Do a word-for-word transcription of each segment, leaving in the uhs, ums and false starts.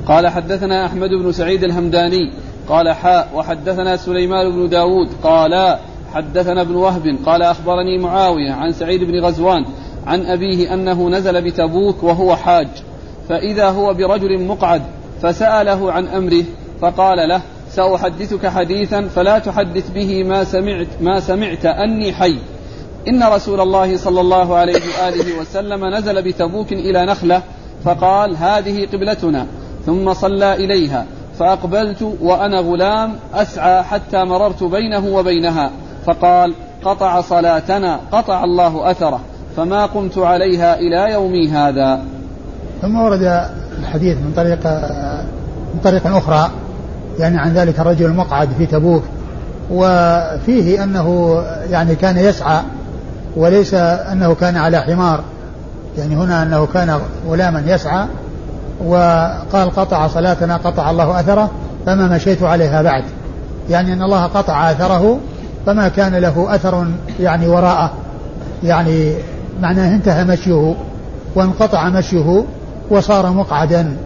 قال حدثنا أحمد بن سعيد الهمداني قال حاء وحدثنا سليمان بن داود قال حدثنا ابن وهب قال أخبرني معاوية عن سعيد بن غزوان عن أبيه أنه نزل بتبوك وهو حاج، فإذا هو برجل مقعد فسأله عن أمره فقال له: سأحدثك حديثا فلا تحدث به ما سمعت, ما سمعت أني حي. إن رسول الله صلى الله عليه وآله وسلم نزل بتبوك إلى نخلة فقال: هذه قبلتنا، ثم صلى إليها، فأقبلت وأنا غلام أسعى حتى مررت بينه وبينها، فقال: قطع صلاتنا قطع الله أثره، فما قمت عليها إلى يومي هذا. ثم ورد الحديث من طريق من طريق أخرى يعني عن ذلك الرجل المقعد في تبوك، وفيه أنه يعني كان يسعى وليس أنه كان على حمار، يعني هنا أنه كان غلاما يسعى، وقال: قطع صلاتنا قطع الله أثره فما مشيت عليها بعد، يعني أن الله قطع أثره فما كان له أثر يعني وراءه، يعني معناه انتهى مشيه وانقطع مشيه وصار مقعدا.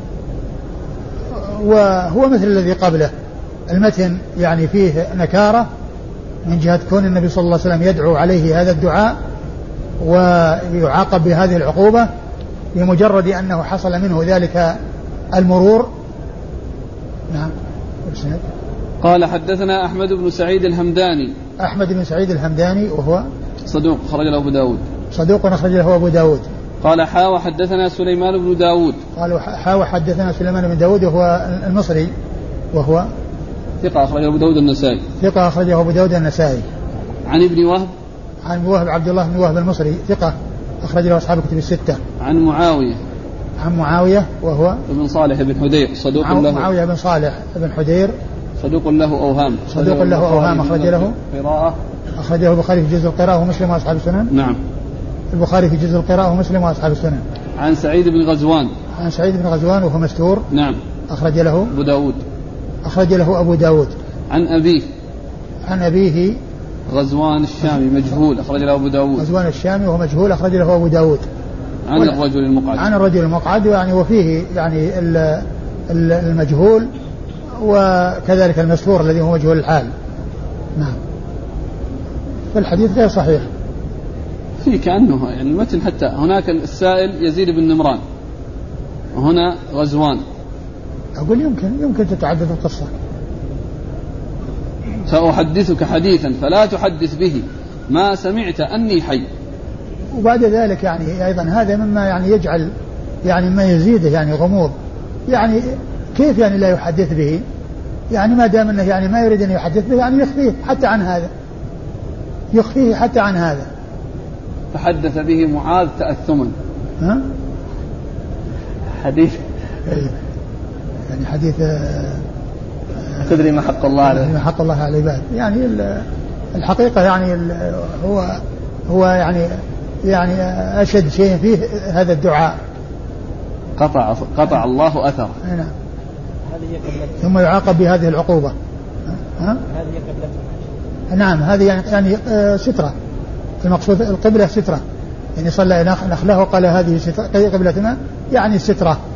وهو مثل الذي قبله، المتن يعني فيه نكارة من جهة كون النبي صلى الله عليه وسلم يدعو عليه هذا الدعاء ويعاقب بهذه العقوبة بمجرد أنه حصل منه ذلك المرور. نعم. قال حدثنا أحمد بن سعيد الهمداني. أحمد بن سعيد الهمداني وهو صدوق خرج له أبو داود. صدوق أخرج له أبو داود. قال حا وحدثنا سليمان بن داود. قال حا وحدثنا سليمان بن داود وهو المصري وهو ثقة أخرجه أبو داود النسائي. ثقة أخرجه أبو داود النسائي. عن ابن وهب. عن وهب عبد الله بن وهب المصري ثقة أخرج له أصحاب الكتب الستة. عن معاوية. عن معاوية وهو ابن صالح بن حدير صدوق له. معاوية بن صالح بن حدير صدوق له أوهام. صدوق له أوهام أخرج له قراءة. أخرجه البخاري في جزء القراءة ومسلم وأصحاب السنن. نعم. البخاري في جزء القراءة ومسلم وأصحاب السنن. عن سعيد بن غزوان. عن سعيد بن غزوان وهو مستور. نعم. أخرج له أبو داود. أخرج له أبو داود. عن أبيه. عن أبيه غزوان الشامي مجهول أخرج له أبو داود. غزوان الشامي وهو مجهول أخرج له أبو داود. عن الرجل المقعد. عن الرجل المقعد يعني وفيه يعني المجهول وكذلك المستور الذي هو مجهول الحال. نعم. فالحديث غير صحيح. في كأنه يعني المتن حتى هناك السائل يزيد بن نمران وهنا غزوان. أقول يمكن يمكن تتعدد القصة. سأحدثك حديثا فلا تحدث به ما سمعت أني حي. وبعد ذلك يعني أيضا هذا مما يعني يجعل يعني ما يزيده يعني غموض، يعني كيف يعني لا يحدث به؟ يعني ما دام انه يعني ما يريد ان يحدث به يعني يخفيه حتى عن هذا، يخفيه حتى عن هذا. فحدث به معاذ تأثما. ها؟ حديث يعني حديث تدري ما حق الله عليه ما حق الله على العباد، يعني الحقيقة يعني هو هو يعني يعني أشد شيء فيه هذا الدعاء قطع قطع الله أثر. نعم. ثم يعاقب بهذه العقوبة. ها؟ هذه قبلة. نعم هذه يعني يعني سترة، المقصود القبلة سترة، يعني صلى إلى نخله وقال هذه قبلتنا يعني سترة.